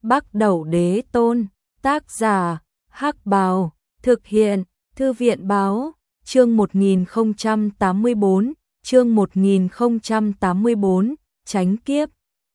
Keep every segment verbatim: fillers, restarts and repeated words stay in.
Bắc Đẩu Đế Tôn, tác giả, Hắc Bào, thực hiện, Thư viện Báo, chương một nghìn không trăm tám mươi bốn, chương một nghìn không trăm tám mươi bốn, tránh kiếp.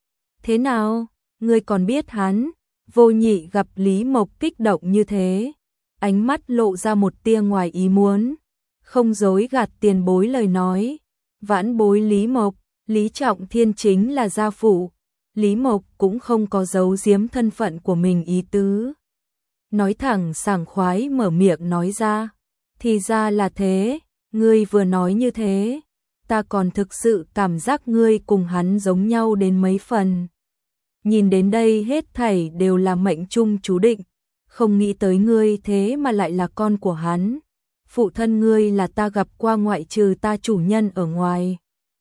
Thế nào, ngươi còn biết hắn? Vô Nhị gặp Lý Mộc kích động như thế, ánh mắt lộ ra một tia ngoài ý muốn, không dối gạt tiền bối lời nói. Vãn bối Lý Mộc, Lý Trọng Thiên chính là gia phụ. Lý Mộc cũng không có giấu giếm thân phận của mình ý tứ. Nói thẳng sảng khoái mở miệng nói ra. Thì ra là thế, ngươi vừa nói như thế, ta còn thực sự cảm giác ngươi cùng hắn giống nhau đến mấy phần. Nhìn đến đây hết thảy đều là mệnh chung chú định, không nghĩ tới ngươi thế mà lại là con của hắn. Phụ thân ngươi là ta gặp qua ngoại trừ ta chủ nhân ở ngoài.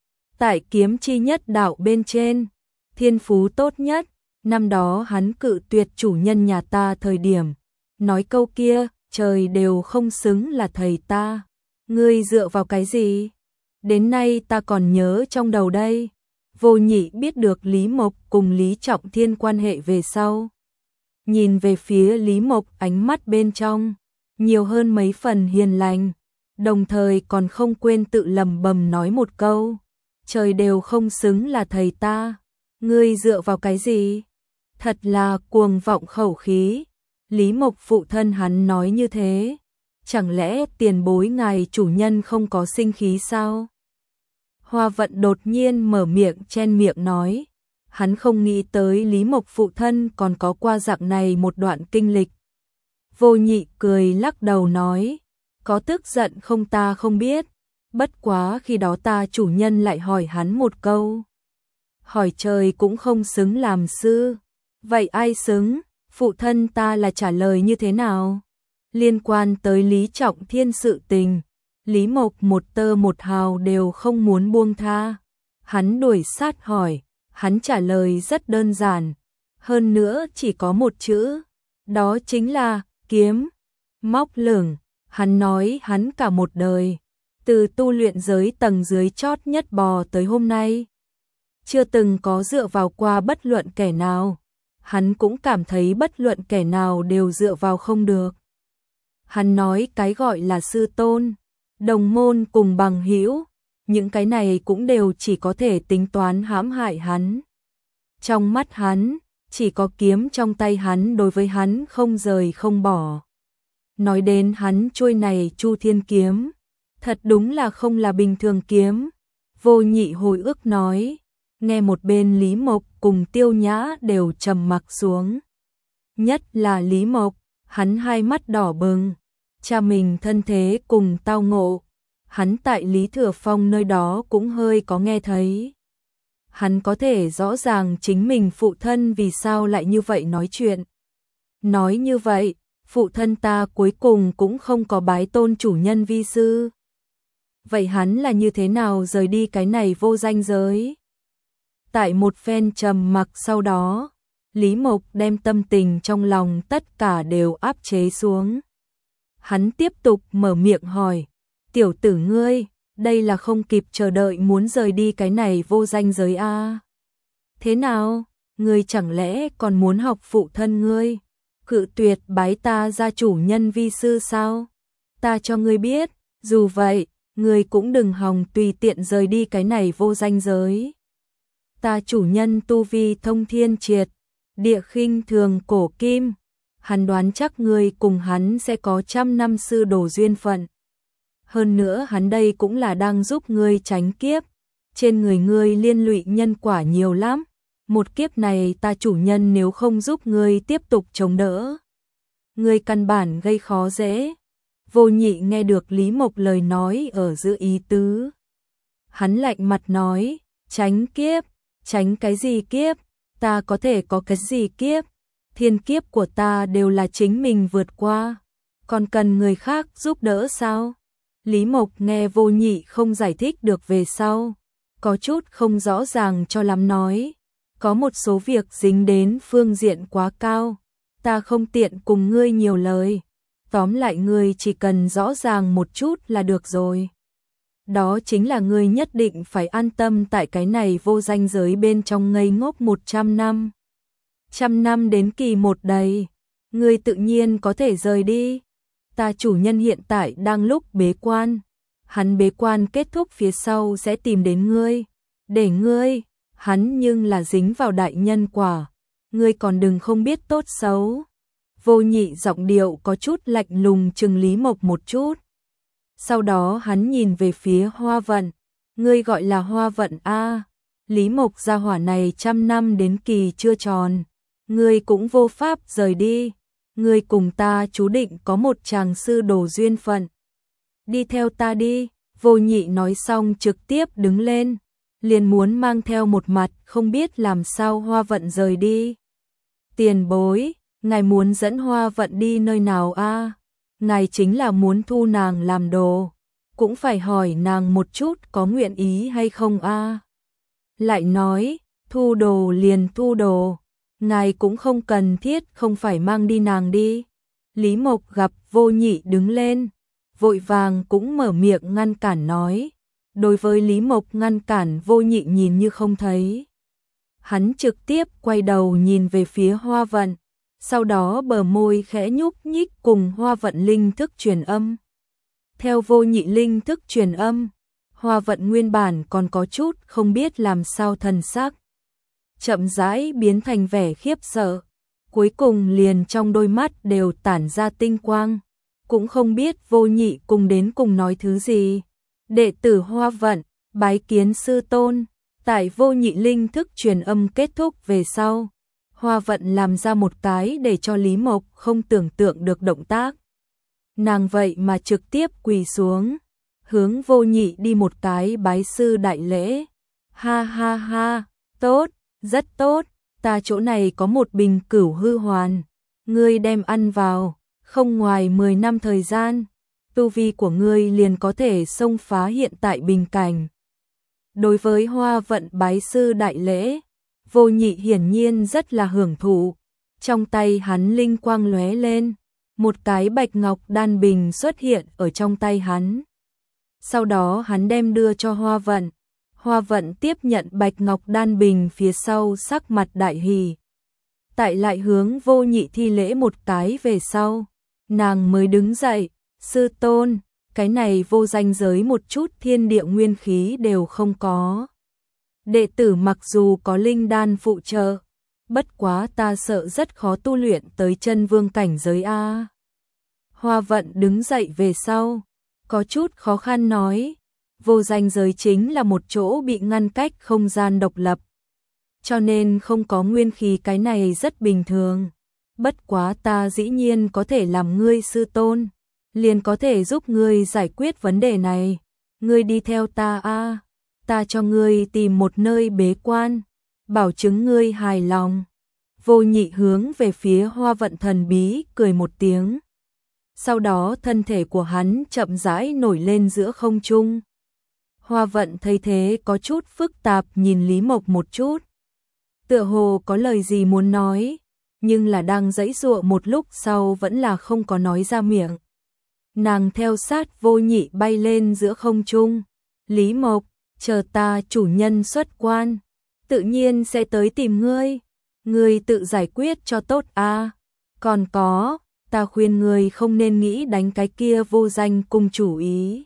Tại kiếm chi nhất đạo bên trên, thiên phú tốt nhất, năm đó hắn cự tuyệt chủ nhân nhà ta thời điểm. Nói câu kia, trời đều không xứng là thầy ta. Ngươi dựa vào cái gì? Đến nay ta còn nhớ trong đầu đây. Vô Nhị biết được Lý Mộc cùng Lý Trọng Thiên quan hệ về sau. Nhìn về phía Lý Mộc ánh mắt bên trong, nhiều hơn mấy phần hiền lành, đồng thời còn không quên tự lẩm bẩm nói một câu. Trời đều không xứng là thầy ta. Ngươi dựa vào cái gì? Thật là cuồng vọng khẩu khí. Lý Mộc phụ thân hắn nói như thế. Chẳng lẽ tiền bối ngài chủ nhân không có sinh khí sao? Hoa Vận đột nhiên mở miệng chen miệng nói. Hắn không nghĩ tới Lý Mộc phụ thân còn có qua dạng này một đoạn kinh lịch. Vô Nhị cười lắc đầu nói. Có tức giận không ta không biết. Bất quá khi đó ta chủ nhân lại hỏi hắn một câu. Hỏi trời cũng không xứng làm sư. Vậy ai xứng? Phụ thân ta là trả lời như thế nào? Liên quan tới Lý Trọng Thiên sự tình, Lý Mộc một tơ một hào đều không muốn buông tha. Hắn đuổi sát hỏi, hắn trả lời rất đơn giản, hơn nữa chỉ có một chữ, đó chính là kiếm. Móc lửng, hắn nói hắn cả một đời, từ tu luyện giới tầng dưới chót nhất bò tới hôm nay, chưa từng có dựa vào qua bất luận kẻ nào. Hắn cũng cảm thấy bất luận kẻ nào đều dựa vào không được. Hắn nói cái gọi là sư tôn, đồng môn cùng bằng hữu, những cái này cũng đều chỉ có thể tính toán hãm hại hắn. Trong mắt hắn, chỉ có kiếm trong tay hắn đối với hắn không rời không bỏ. Nói đến hắn chuôi này Chu Thiên kiếm, thật đúng là không là bình thường kiếm. Vô Nhị hồi ức nói, nghe một bên Lý Mộc cùng Tiêu Nhã đều trầm mặc xuống. Nhất là Lý Mộc, hắn hai mắt đỏ bừng, cha mình thân thế cùng tao ngộ, hắn tại Lý Thừa Phong nơi đó cũng hơi có nghe thấy. Hắn có thể rõ ràng chính mình phụ thân vì sao lại như vậy nói chuyện. Nói như vậy, phụ thân ta cuối cùng cũng không có bái tôn chủ nhân vi sư. Vậy hắn là như thế nào rời đi cái này vô danh giới? Tại một phen trầm mặc sau đó, Lý Mộc đem tâm tình trong lòng tất cả đều áp chế xuống. Hắn tiếp tục mở miệng hỏi, tiểu tử ngươi, đây là không kịp chờ đợi muốn rời đi cái này vô danh giới a? À? Thế nào, ngươi chẳng lẽ còn muốn học phụ thân ngươi, cự tuyệt bái ta gia chủ nhân vi sư sao? Ta cho ngươi biết, dù vậy, ngươi cũng đừng hòng tùy tiện rời đi cái này vô danh giới. Ta chủ nhân tu vi thông thiên triệt, địa khinh thường cổ kim, hắn đoán chắc ngươi cùng hắn sẽ có trăm năm sư đồ duyên phận. Hơn nữa hắn đây cũng là đang giúp ngươi tránh kiếp, trên người ngươi liên lụy nhân quả nhiều lắm, một kiếp này ta chủ nhân nếu không giúp ngươi tiếp tục chống đỡ, ngươi căn bản gây khó dễ. Vô Nhị nghe được Lý Mộc lời nói ở giữa ý tứ. Hắn lạnh mặt nói, tránh kiếp. Tránh cái gì kiếp? Ta có thể có cái gì kiếp? Thiên kiếp của ta đều là chính mình vượt qua. Còn cần người khác giúp đỡ sao? Lý Mộc nghe Vô Nhị không giải thích được về sau. Có chút không rõ ràng cho lắm nói. Có một số việc dính đến phương diện quá cao. Ta không tiện cùng ngươi nhiều lời. Tóm lại ngươi chỉ cần rõ ràng một chút là được rồi. Đó chính là ngươi nhất định phải an tâm tại cái này vô danh giới bên trong ngây ngốc một trăm năm. trăm năm đến kỳ một đầy, ngươi tự nhiên có thể rời đi. Ta chủ nhân hiện tại đang lúc bế quan, hắn bế quan kết thúc phía sau sẽ tìm đến ngươi, để ngươi, hắn nhưng là dính vào đại nhân quả, ngươi còn đừng không biết tốt xấu. Vô Nhị giọng điệu có chút lạnh lùng trừng Lý Mộc một chút. Sau đó hắn nhìn về phía Hoa Vận, ngươi gọi là Hoa Vận a? Lý Mộc gia hỏa này trăm năm đến kỳ chưa tròn, ngươi cũng vô pháp rời đi, ngươi cùng ta chú định có một chàng sư đồ duyên phận. Đi theo ta đi. Vô Nhị nói xong trực tiếp đứng lên, liền muốn mang theo một mặt không biết làm sao Hoa Vận rời đi. Tiền bối, ngài muốn dẫn Hoa Vận đi nơi nào a? Ngài chính là muốn thu nàng làm đồ, cũng phải hỏi nàng một chút có nguyện ý hay không a. Lại nói, thu đồ liền thu đồ, ngài cũng không cần thiết không phải mang đi nàng đi. Lý Mộc gặp Vô Nhị đứng lên, vội vàng cũng mở miệng ngăn cản nói. Đối với Lý Mộc ngăn cản, Vô Nhị nhìn như không thấy. Hắn trực tiếp quay đầu nhìn về phía Hoa Vận, sau đó bờ môi khẽ nhúc nhích cùng Hoa Vận linh thức truyền âm. Theo Vô Nhị linh thức truyền âm, Hoa Vận nguyên bản còn có chút không biết làm sao thần sắc, chậm rãi biến thành vẻ khiếp sợ, cuối cùng liền trong đôi mắt đều tản ra tinh quang, cũng không biết Vô Nhị cùng đến cùng nói thứ gì. Đệ tử Hoa Vận, bái kiến sư tôn. Tại Vô Nhị linh thức truyền âm kết thúc về sau, Hoa Vận làm ra một cái để cho Lý Mộc không tưởng tượng được động tác. Nàng vậy mà trực tiếp quỳ xuống, hướng Vô Nhị đi một cái bái sư đại lễ. Ha ha ha, tốt, rất tốt, ta chỗ này có một bình cửu hư hoàn, ngươi đem ăn vào, không ngoài mười năm thời gian, tu vi của ngươi liền có thể xông phá hiện tại bình cảnh. Đối với Hoa Vận bái sư đại lễ, Vô Nhị hiển nhiên rất là hưởng thụ, trong tay hắn linh quang lóe lên, một cái bạch ngọc đan bình xuất hiện ở trong tay hắn. Sau đó hắn đem đưa cho Hoa Vận, Hoa Vận tiếp nhận bạch ngọc đan bình phía sau sắc mặt đại hỉ. Tại lại hướng Vô Nhị thi lễ một cái về sau, nàng mới đứng dậy, sư tôn, cái này vô danh giới một chút thiên địa nguyên khí đều không có. Đệ tử mặc dù có linh đan phụ trợ, bất quá ta sợ rất khó tu luyện tới chân vương cảnh giới a. Hoa Vận đứng dậy về sau, có chút khó khăn nói, vô danh giới chính là một chỗ bị ngăn cách không gian độc lập, cho nên không có nguyên khí cái này rất bình thường. Bất quá ta dĩ nhiên có thể làm ngươi sư tôn, liền có thể giúp ngươi giải quyết vấn đề này. Ngươi đi theo ta a, ta cho ngươi tìm một nơi bế quan, bảo chứng ngươi hài lòng. Vô Nhị hướng về phía Hoa Vận thần bí cười một tiếng. Sau đó thân thể của hắn chậm rãi nổi lên giữa không trung. Hoa Vận thấy thế có chút phức tạp nhìn Lý Mộc một chút. Tựa hồ có lời gì muốn nói, nhưng là đang giãy giụa một lúc sau vẫn là không có nói ra miệng. Nàng theo sát Vô Nhị bay lên giữa không trung. Lý Mộc, chờ ta chủ nhân xuất quan, tự nhiên sẽ tới tìm ngươi. Ngươi tự giải quyết cho tốt a. Còn có, ta khuyên ngươi không nên nghĩ đánh cái kia vô danh cung chủ ý.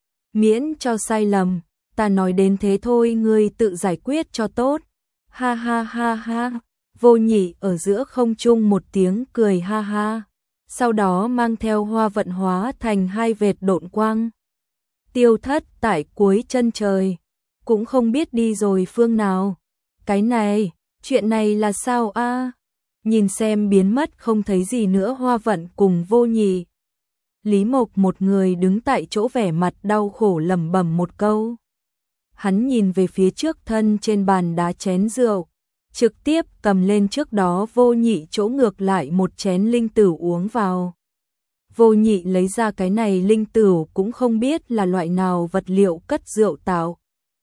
Miễn cho sai lầm, ta nói đến thế thôi, ngươi tự giải quyết cho tốt. Ha ha ha ha. Vô Nhị ở giữa không trung một tiếng cười ha ha, sau đó mang theo Hoa Vận hóa thành hai vệt độn quang, tiêu thất tại cuối chân trời, cũng không biết đi rồi phương nào. Cái này, chuyện này là sao a? Nhìn xem biến mất không thấy gì nữa Hoa Vận cùng Vô Nhị, Lý Mộc một người đứng tại chỗ vẻ mặt đau khổ lẩm bẩm một câu. Hắn nhìn về phía trước thân trên bàn đá chén rượu, trực tiếp cầm lên trước đó Vô Nhị chỗ ngược lại một chén linh tửu uống vào. Vô Nhị lấy ra cái này linh tửu cũng không biết là loại nào vật liệu cất rượu tạo.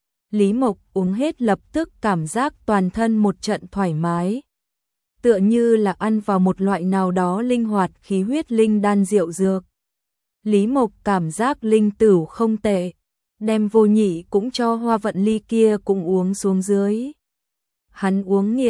Lý Mộc uống hết lập tức cảm giác toàn thân một trận thoải mái, tựa như là ăn vào một loại nào đó linh hoạt khí huyết linh đan rượu dược. Lý Mộc cảm giác linh tửu không tệ, đem Vô Nhị cũng cho Hoa Vận ly kia cũng uống xuống dưới. Hắn uống nghiện,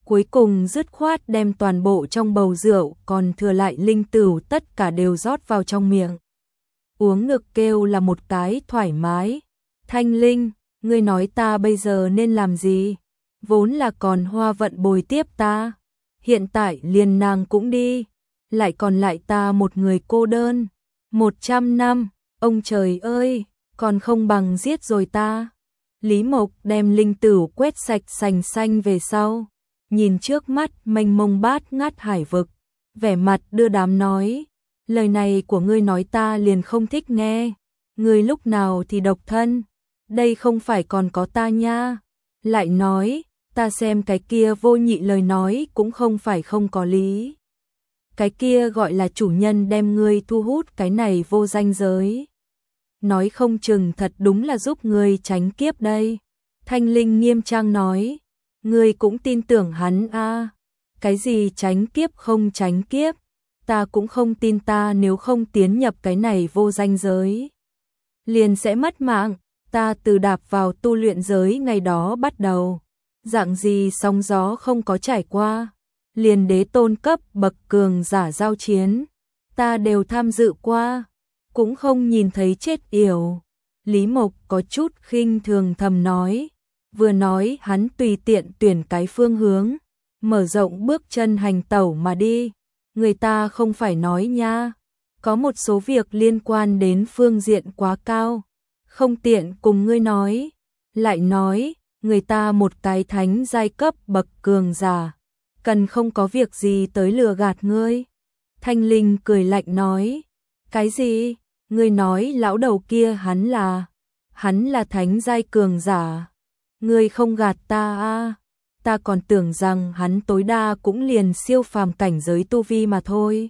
cuối cùng dứt khoát đem toàn bộ trong bầu rượu còn thừa lại linh tửu tất cả đều rót vào trong miệng. Uống ngực kêu là một cái thoải mái. Thanh Linh, ngươi nói ta bây giờ nên làm gì? Vốn là còn Hoa Vận bồi tiếp ta, hiện tại liền nàng cũng đi, lại còn lại ta một người cô đơn. Một trăm năm, ông trời ơi, còn không bằng giết rồi ta. Lý Mộc đem linh tửu quét sạch sành xanh về sau, nhìn trước mắt mênh mông bát ngát hải vực, vẻ mặt đưa đám nói, lời này của ngươi nói ta liền không thích nghe, ngươi lúc nào thì độc thân, đây không phải còn có ta nha. Lại nói, ta xem cái kia Vô Nhị lời nói cũng không phải không có lý. Cái kia gọi là chủ nhân đem ngươi thu hút cái này vô danh giới. Nói không chừng thật đúng là giúp ngươi tránh kiếp đây. Thanh Linh nghiêm trang nói, ngươi cũng tin tưởng hắn a? À? Cái gì tránh kiếp không tránh kiếp, ta cũng không tin ta nếu không tiến nhập cái này vô danh giới, liền sẽ mất mạng. Ta từ đạp vào tu luyện giới ngày đó bắt đầu, dạng gì sóng gió không có trải qua, liền đế tôn cấp bậc cường giả giao chiến, ta đều tham dự qua, cũng không nhìn thấy chết yểu. Lý Mộc có chút khinh thường thầm nói, vừa nói hắn tùy tiện tuyển cái phương hướng, mở rộng bước chân hành tẩu mà đi. Người ta không phải nói nha, có một số việc liên quan đến phương diện quá cao, không tiện cùng ngươi nói. Lại nói, người ta một cái thánh giai cấp bậc cường giả, cần không có việc gì tới lừa gạt ngươi. Thanh Linh cười lạnh nói, cái gì? Ngươi nói lão đầu kia hắn là, hắn là thánh giai cường giả. Ngươi không gạt ta à? Ta còn tưởng rằng hắn tối đa cũng liền siêu phàm cảnh giới tu vi mà thôi.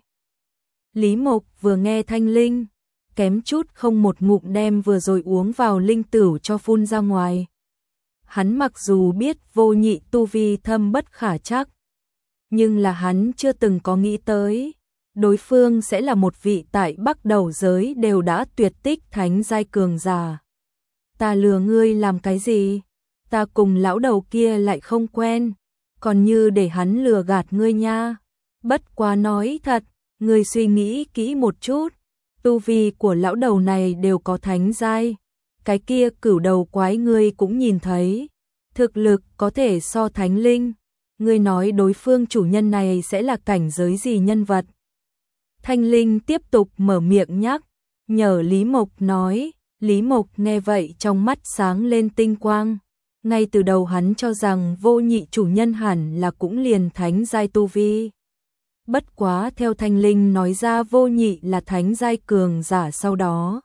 Lý Mộc vừa nghe Thanh Linh, kém chút không một ngụm đem vừa rồi uống vào linh tửu cho phun ra ngoài. Hắn mặc dù biết Vô Nhị tu vi thâm bất khả trắc, nhưng là hắn chưa từng có nghĩ tới, đối phương sẽ là một vị tại Bắc Đầu giới đều đã tuyệt tích thánh giai cường giả. Ta lừa ngươi làm cái gì? Ta cùng lão đầu kia lại không quen, còn như để hắn lừa gạt ngươi nha. Bất quá nói thật, ngươi suy nghĩ kỹ một chút, tu vi của lão đầu này đều có thánh giai, cái kia cửu đầu quái ngươi cũng nhìn thấy, thực lực có thể so thánh linh. Ngươi nói đối phương chủ nhân này sẽ là cảnh giới gì nhân vật? Thanh Linh tiếp tục mở miệng nhắc, nhờ Lý Mộc nói. Lý Mộc nghe vậy trong mắt sáng lên tinh quang. Ngay từ đầu hắn cho rằng Vô Nhị chủ nhân hẳn là cũng liền thánh giai tu vi. Bất quá theo Thanh Linh nói ra Vô Nhị là thánh giai cường giả sau đó,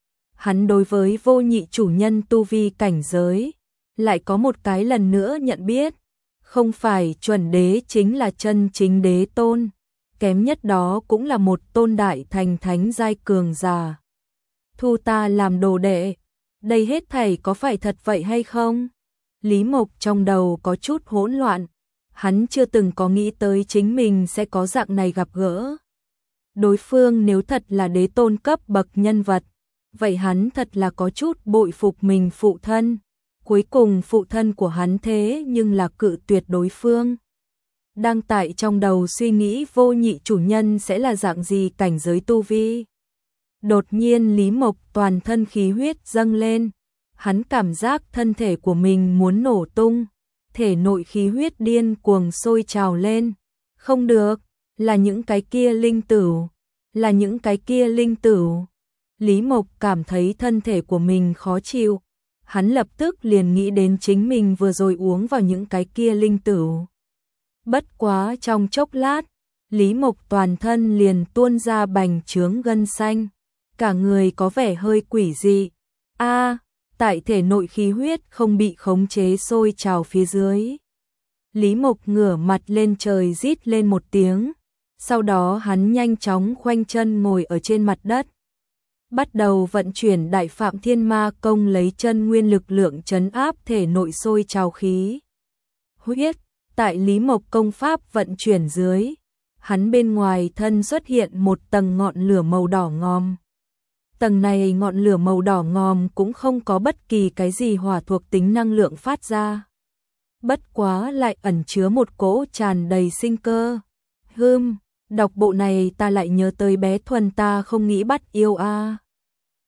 hắn đối với Vô Nhị chủ nhân tu vi cảnh giới lại có một cái lần nữa nhận biết, không phải chuẩn đế chính là chân chính đế tôn, kém nhất đó cũng là một tôn đại thành thánh giai cường giả. Thu ta làm đồ đệ, đây hết thảy có phải thật vậy hay không? Lý Mộc trong đầu có chút hỗn loạn, hắn chưa từng có nghĩ tới chính mình sẽ có dạng này gặp gỡ. Đối phương nếu thật là đế tôn cấp bậc nhân vật, vậy hắn thật là có chút bội phục mình phụ thân. Cuối cùng phụ thân của hắn thế nhưng là cự tuyệt đối phương. Đang tại trong đầu suy nghĩ Vô Nhị chủ nhân sẽ là dạng gì cảnh giới tu vi. Đột nhiên Lý Mộc toàn thân khí huyết dâng lên, hắn cảm giác thân thể của mình muốn nổ tung, thể nội khí huyết điên cuồng sôi trào lên. Không được, là những cái kia linh tửu, là những cái kia linh tửu. Lý Mộc cảm thấy thân thể của mình khó chịu, hắn lập tức liền nghĩ đến chính mình vừa rồi uống vào những cái kia linh tửu. Bất quá trong chốc lát, Lý Mộc toàn thân liền tuôn ra bành trướng gân xanh, cả người có vẻ hơi quỷ dị. A, tại thể nội khí huyết không bị khống chế sôi trào phía dưới. Lý Mộc ngửa mặt lên trời rít lên một tiếng, sau đó hắn nhanh chóng khoanh chân ngồi ở trên mặt đất, bắt đầu vận chuyển Đại Phạm Thiên Ma công lấy chân nguyên lực lượng trấn áp thể nội sôi trào khí huyết. Tại Lý Mộc công pháp vận chuyển dưới, hắn bên ngoài thân xuất hiện một tầng ngọn lửa màu đỏ ngòm. Tầng này ngọn lửa màu đỏ ngòm cũng không có bất kỳ cái gì hỏa thuộc tính năng lượng phát ra. bất quá lại ẩn chứa một cỗ tràn đầy sinh cơ. Hừm, đọc bộ này ta lại nhớ tới bé Thuần ta không nghĩ bắt yêu a.